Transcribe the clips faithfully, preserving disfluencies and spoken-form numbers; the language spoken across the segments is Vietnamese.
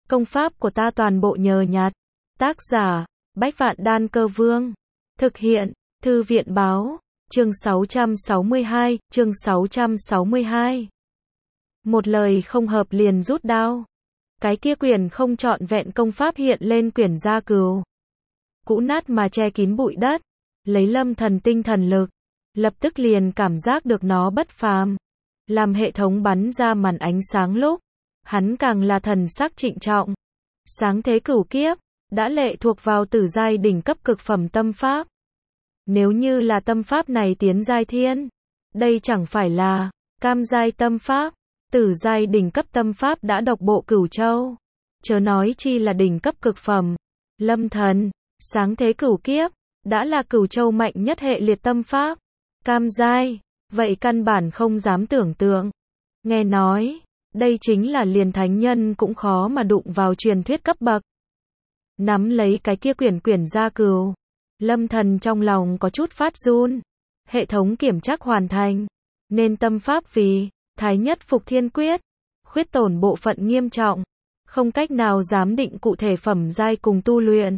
Công pháp của ta toàn bộ nhờ nhặt. Tác giả, Bách Vạn Đan Cơ Vương. Thực hiện, Thư viện Báo. Chương sáu trăm sáu mươi hai, chương sáu trăm sáu mươi hai. Một lời không hợp liền rút đao. Cái kia quyển không trọn vẹn công pháp hiện lên quyển gia cừu. Cũ nát mà che kín bụi đất. Lấy Lâm Thần tinh thần lực. Lập tức liền cảm giác được nó bất phàm. Làm hệ thống bắn ra màn ánh sáng lúc. Hắn càng là thần sắc trịnh trọng. Sáng thế cửu kiếp. Đã lệ thuộc vào tử giai đỉnh cấp cực phẩm tâm pháp. Nếu như là tâm pháp này tiến giai thiên. Đây chẳng phải là cam giai tâm pháp. Tử giai đỉnh cấp tâm pháp đã độc bộ cửu châu. Chớ nói chi là đỉnh cấp cực phẩm. Lâm Thần, sáng thế cửu kiếp. Đã là cửu châu mạnh nhất hệ liệt tâm pháp. Cam giai. Vậy căn bản không dám tưởng tượng. Nghe nói. Đây chính là liền thánh nhân cũng khó mà đụng vào truyền thuyết cấp bậc. Nắm lấy cái kia quyển quyển gia cừu. Lâm Thần trong lòng có chút phát run. Hệ thống kiểm trắc hoàn thành. Nên tâm pháp vì Thái Nhất Phục Thiên Quyết. Khuyết tổn bộ phận nghiêm trọng. Không cách nào giám định cụ thể phẩm giai cùng tu luyện.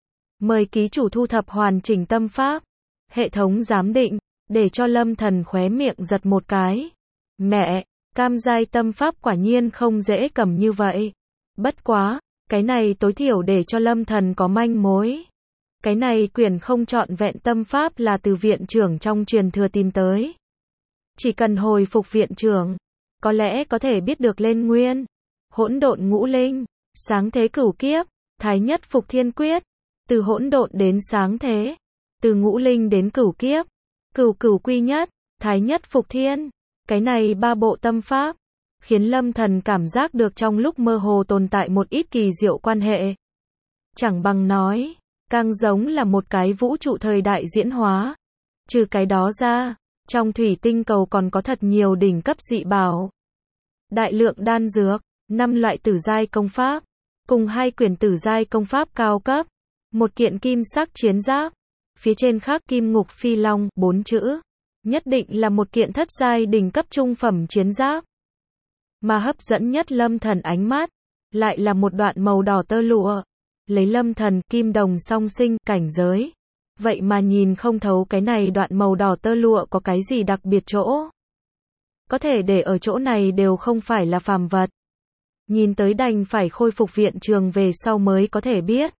Mời ký chủ thu thập hoàn chỉnh tâm pháp. Hệ thống giám định. Để cho Lâm Thần khóe miệng giật một cái. Mẹ, cam giai tâm pháp quả nhiên không dễ cầm như vậy. Bất quá, cái này tối thiểu để cho Lâm Thần có manh mối. Cái này quyển không trọn vẹn tâm pháp là từ viện trưởng trong truyền thừa tìm tới. Chỉ cần hồi phục viện trưởng, có lẽ có thể biết được lên nguyên. Hỗn độn ngũ linh, sáng thế cửu kiếp, Thái Nhất Phục Thiên Quyết. Từ hỗn độn đến sáng thế. Từ ngũ linh đến cửu kiếp. Cửu cửu quy nhất, Thái Nhất Phục Thiên. Cái này ba bộ tâm pháp. Khiến Lâm Thần cảm giác được trong lúc mơ hồ tồn tại một ít kỳ diệu quan hệ. Chẳng bằng nói, càng giống là một cái vũ trụ thời đại diễn hóa. Trừ cái đó ra, trong thủy tinh cầu còn có thật nhiều đỉnh cấp dị bảo. Đại lượng đan dược, năm loại tử giai công pháp, cùng hai quyển tử giai công pháp cao cấp, một kiện kim sắc chiến giáp, phía trên khắc Kim Ngục Phi Long, bốn chữ. Nhất định là một kiện thất giai đỉnh cấp trung phẩm chiến giáp. Mà hấp dẫn nhất Lâm Thần ánh mắt, lại là một đoạn màu đỏ tơ lụa. Lấy Lâm Thần kim đồng song sinh cảnh giới. Vậy mà nhìn không thấu cái này đoạn màu đỏ tơ lụa có cái gì đặc biệt chỗ. Có thể để ở chỗ này đều không phải là phàm vật. Nhìn tới đành phải khôi phục viện trường về sau mới có thể biết.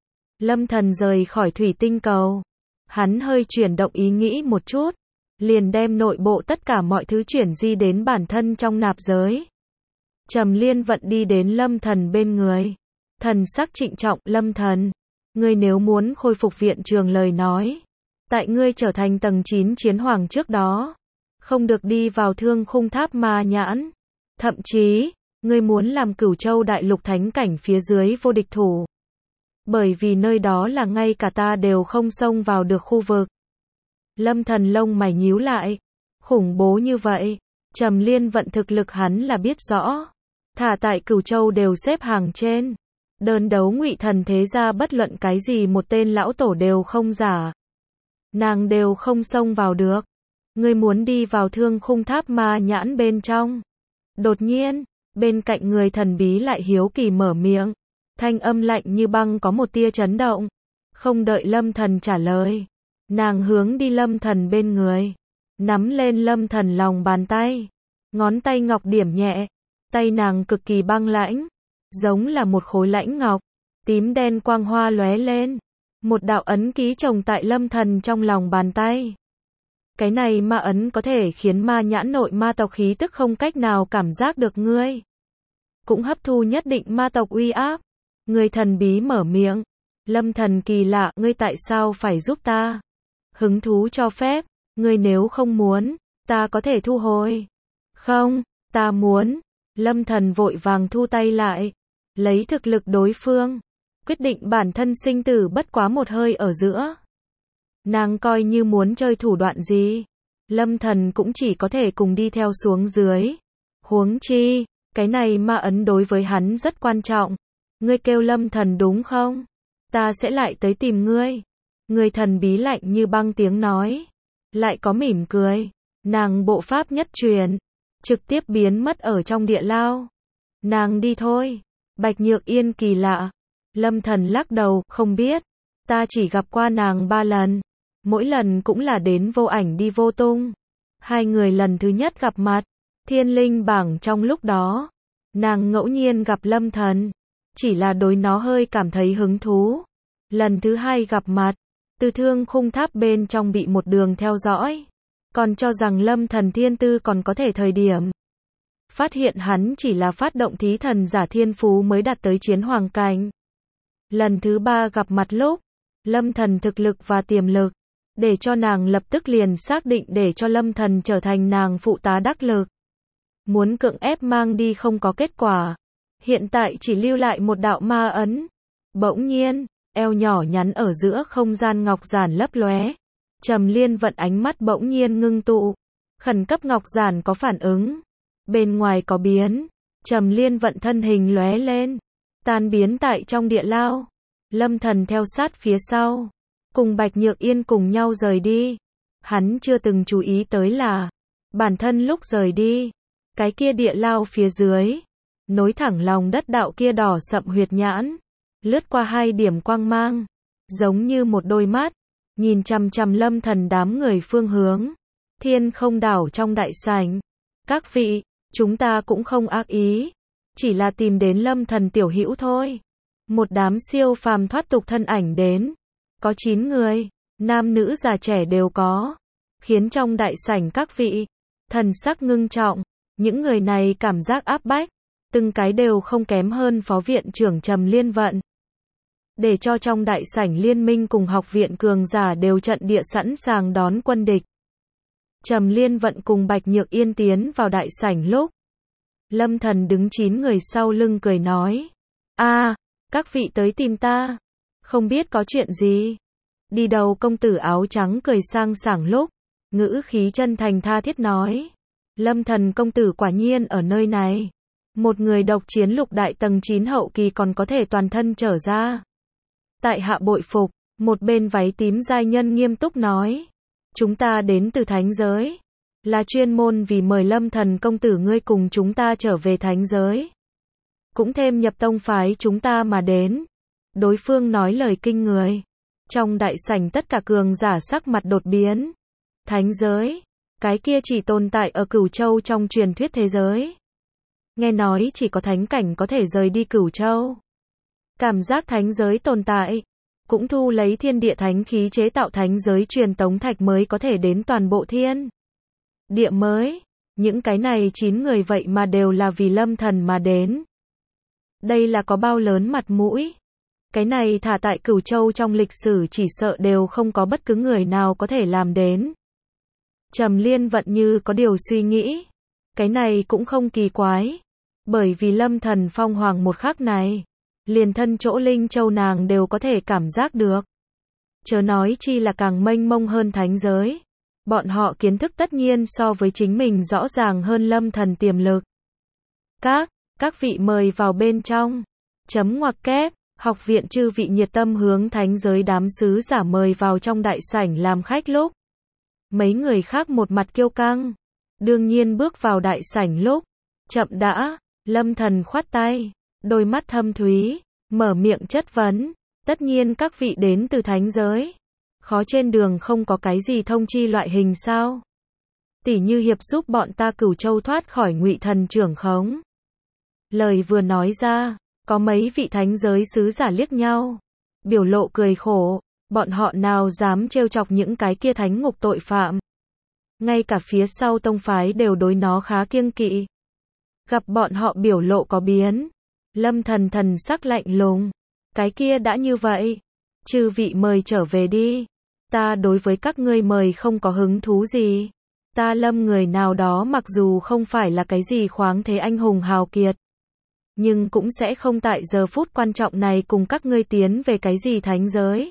Lâm Thần rời khỏi thủy tinh cầu. Hắn hơi chuyển động ý nghĩ một chút. Liền đem nội bộ tất cả mọi thứ chuyển di đến bản thân trong nạp giới. Trầm Liên Vận đi đến Lâm Thần bên người. Thần sắc trịnh trọng, Lâm Thần. Ngươi nếu muốn khôi phục viện trường lời nói. Tại ngươi trở thành tầng chín chiến hoàng trước đó. Không được đi vào thương khung tháp ma nhãn. Thậm chí, ngươi muốn làm Cửu Châu đại lục thánh cảnh phía dưới vô địch thủ. Bởi vì nơi đó là ngay cả ta đều không xông vào được khu vực. Lâm Thần lông mày nhíu lại. Khủng bố như vậy. Trầm Liên Vận thực lực hắn là biết rõ. Thả tại Cửu Châu đều xếp hàng trên. Đơn đấu Ngụy Thần thế gia bất luận cái gì một tên lão tổ đều không giả. Nàng đều không xông vào được. Ngươi muốn đi vào thương khung tháp ma nhãn bên trong. Đột nhiên, bên cạnh người thần bí lại hiếu kỳ mở miệng. Thanh âm lạnh như băng có một tia chấn động. Không đợi Lâm Thần trả lời. Nàng hướng đi Lâm Thần bên người. Nắm lên Lâm Thần lòng bàn tay. Ngón tay ngọc điểm nhẹ. Tay nàng cực kỳ băng lãnh. Giống là một khối lãnh ngọc. Tím đen quang hoa lóe lên. Một đạo ấn ký trồng tại Lâm Thần trong lòng bàn tay. Cái này ma ấn có thể khiến ma nhãn nội ma tộc khí tức không cách nào cảm giác được ngươi. Cũng hấp thu nhất định ma tộc uy áp. Người thần bí mở miệng. Lâm Thần kỳ lạ, ngươi tại sao phải giúp ta? Hứng thú cho phép, ngươi nếu không muốn, ta có thể thu hồi. Không, ta muốn. Lâm Thần vội vàng thu tay lại. Lấy thực lực đối phương. Quyết định bản thân sinh tử bất quá một hơi ở giữa. Nàng coi như muốn chơi thủ đoạn gì. Lâm Thần cũng chỉ có thể cùng đi theo xuống dưới. Huống chi, cái này ma ấn đối với hắn rất quan trọng. Ngươi kêu Lâm Thần đúng không? Ta sẽ lại tới tìm ngươi. Người thần bí lạnh như băng tiếng nói. Lại có mỉm cười. Nàng bộ pháp nhất truyền. Trực tiếp biến mất ở trong địa lao. Nàng đi thôi. Bạch Nhược Yên kỳ lạ. Lâm Thần lắc đầu, không biết. Ta chỉ gặp qua nàng ba lần. Mỗi lần cũng là đến vô ảnh đi vô tung. Hai người lần thứ nhất gặp mặt, thiên linh bảng trong lúc đó. Nàng ngẫu nhiên gặp Lâm Thần. Chỉ là đối nó hơi cảm thấy hứng thú. Lần thứ hai gặp mặt, từ thương khung tháp bên trong bị một đường theo dõi. Còn cho rằng Lâm Thần thiên tư còn có thể thời điểm. Phát hiện hắn chỉ là phát động thí thần giả thiên phú mới đạt tới chiến hoàng cảnh. Lần thứ ba gặp mặt lúc, Lâm Thần thực lực và tiềm lực, để cho nàng lập tức liền xác định để cho Lâm Thần trở thành nàng phụ tá đắc lực. Muốn cưỡng ép mang đi không có kết quả. Hiện tại chỉ lưu lại một đạo ma ấn. Bỗng nhiên, eo nhỏ nhắn ở giữa không gian ngọc giản lấp lóe. Trầm Liên Vận ánh mắt bỗng nhiên ngưng tụ. Khẩn cấp ngọc giản có phản ứng. Bên ngoài có biến. Trầm Liên Vận thân hình lóe lên. Tan biến tại trong địa lao. Lâm Thần theo sát phía sau. Cùng Bạch Nhược Yên cùng nhau rời đi. Hắn chưa từng chú ý tới là. Bản thân lúc rời đi. Cái kia địa lao phía dưới. Nối thẳng lòng đất đạo kia đỏ sậm huyệt nhãn. Lướt qua hai điểm quang mang. Giống như một đôi mắt. Nhìn chằm chằm Lâm Thần đám người phương hướng. Thiên không đảo trong đại sảnh. Các vị, chúng ta cũng không ác ý. Chỉ là tìm đến Lâm Thần tiểu hữu thôi. Một đám siêu phàm thoát tục thân ảnh đến. Có chín người. Nam nữ già trẻ đều có. Khiến trong đại sảnh các vị. Thần sắc ngưng trọng. Những người này cảm giác áp bách. Từng cái đều không kém hơn phó viện trưởng Trầm Liên Vận. Để cho trong đại sảnh liên minh cùng học viện cường giả đều trận địa sẵn sàng đón quân địch. Trầm Liên Vận cùng Bạch Nhược Yên tiến vào đại sảnh lúc. Lâm Thần đứng chín người sau lưng cười nói. A, các vị tới tìm ta. Không biết có chuyện gì. Đi đầu công tử áo trắng cười sang sảng lúc. Ngữ khí chân thành tha thiết nói. Lâm Thần công tử quả nhiên ở nơi này. Một người độc chiến lục đại tầng chín hậu kỳ còn có thể toàn thân trở ra. Tại hạ bội phục, một bên váy tím giai nhân nghiêm túc nói. Chúng ta đến từ thánh giới. Là chuyên môn vì mời Lâm Thần công tử ngươi cùng chúng ta trở về thánh giới. Cũng thêm nhập tông phái chúng ta mà đến. Đối phương nói lời kinh người. Trong đại sảnh tất cả cường giả sắc mặt đột biến. Thánh giới. Cái kia chỉ tồn tại ở Cửu Châu trong truyền thuyết thế giới. Nghe nói chỉ có thánh cảnh có thể rời đi Cửu Châu. Cảm giác thánh giới tồn tại. Cũng thu lấy thiên địa thánh khí chế tạo thánh giới truyền tống thạch mới có thể đến toàn bộ thiên địa mới. Những cái này chín người vậy mà đều là vì Lâm Thần mà đến. Đây là có bao lớn mặt mũi. Cái này thả tại Cửu Châu trong lịch sử chỉ sợ đều không có bất cứ người nào có thể làm đến. Trầm Liên Vận như có điều suy nghĩ. Cái này cũng không kỳ quái. Bởi vì Lâm Thần phong hoàng một khắc này. Liền thân chỗ Linh Châu nàng đều có thể cảm giác được. Chớ nói chi là càng mênh mông hơn thánh giới. Bọn họ kiến thức tất nhiên so với chính mình rõ ràng hơn Lâm Thần tiềm lực. Các, các vị mời vào bên trong. Chấm ngoặc kép, học viện chư vị nhiệt tâm hướng thánh giới đám sứ giả mời vào trong đại sảnh làm khách lúc. Mấy người khác một mặt kiêu căng. Đương nhiên bước vào đại sảnh lúc. Chậm đã, Lâm Thần khoát tay. Đôi mắt thâm thúy, mở miệng chất vấn. Tất nhiên các vị đến từ thánh giới. Khó trên đường không có cái gì thông chi loại hình sao? Tỷ như hiệp giúp bọn ta Cửu Châu thoát khỏi ngụy thần trưởng khống. Lời vừa nói ra, có mấy vị thánh giới sứ giả liếc nhau. Biểu lộ cười khổ, bọn họ nào dám trêu chọc những cái kia thánh ngục tội phạm. Ngay cả phía sau tông phái đều đối nó khá kiêng kỵ. Gặp bọn họ biểu lộ có biến. Lâm Thần thần sắc lạnh lùng. Cái kia đã như vậy. Chư vị mời trở về đi. Ta đối với các ngươi mời không có hứng thú gì. Ta Lâm người nào đó mặc dù không phải là cái gì khoáng thế anh hùng hào kiệt. Nhưng cũng sẽ không tại giờ phút quan trọng này cùng các ngươi tiến về cái gì thánh giới.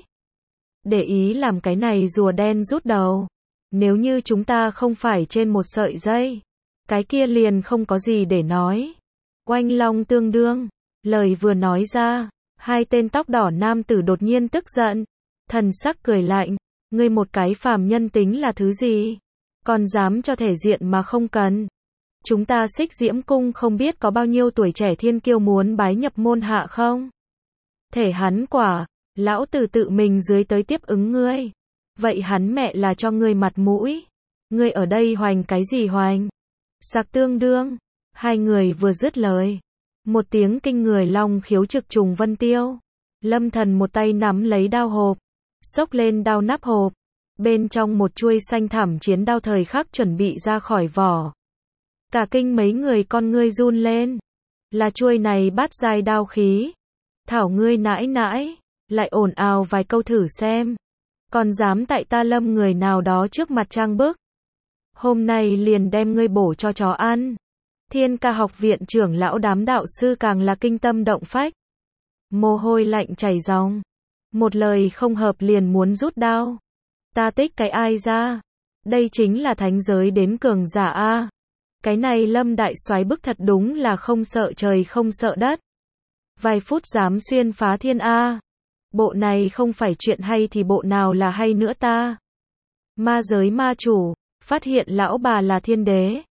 Để ý làm cái này rùa đen rút đầu. Nếu như chúng ta không phải trên một sợi dây. Cái kia liền không có gì để nói. Oanh long tương đương. Lời vừa nói ra. Hai tên tóc đỏ nam tử đột nhiên tức giận. Thần sắc cười lạnh. Ngươi một cái phàm nhân tính là thứ gì? Còn dám cho thể diện mà không cần. Chúng ta Xích Diễm Cung không biết có bao nhiêu tuổi trẻ thiên kiêu muốn bái nhập môn hạ không? Thể hắn quả, lão tử tự mình dưới tới tiếp ứng ngươi. Vậy hắn mẹ là cho ngươi mặt mũi. Ngươi ở đây hoành cái gì hoành? Sặc tương đương. Hai người vừa dứt lời. Một tiếng kinh người long khiếu trực trùng vân tiêu. Lâm Thần một tay nắm lấy đao hộp. Xốc lên đao nắp hộp. Bên trong một chuôi xanh thẳm chiến đao thời khắc chuẩn bị ra khỏi vỏ. Cả kinh mấy người con ngươi run lên. Là chuôi này bát giai đao khí. Thảo ngươi nãi nãi. Lại ồn ào vài câu thử xem. Còn dám tại ta Lâm người nào đó trước mặt trang bức. Hôm nay liền đem ngươi bổ cho chó ăn. Thiên Ca học viện trưởng lão đám đạo sư càng là kinh tâm động phách. Mồ hôi lạnh chảy ròng. Một lời không hợp liền muốn rút đao. Ta tích cái ai ra? Đây chính là thánh giới đến cường giả a. Cái này Lâm đại soái bức thật đúng là không sợ trời không sợ đất. Vài phút dám xuyên phá thiên a. Bộ này không phải chuyện hay thì bộ nào là hay nữa ta? Ma giới ma chủ, phát hiện lão bà là thiên đế.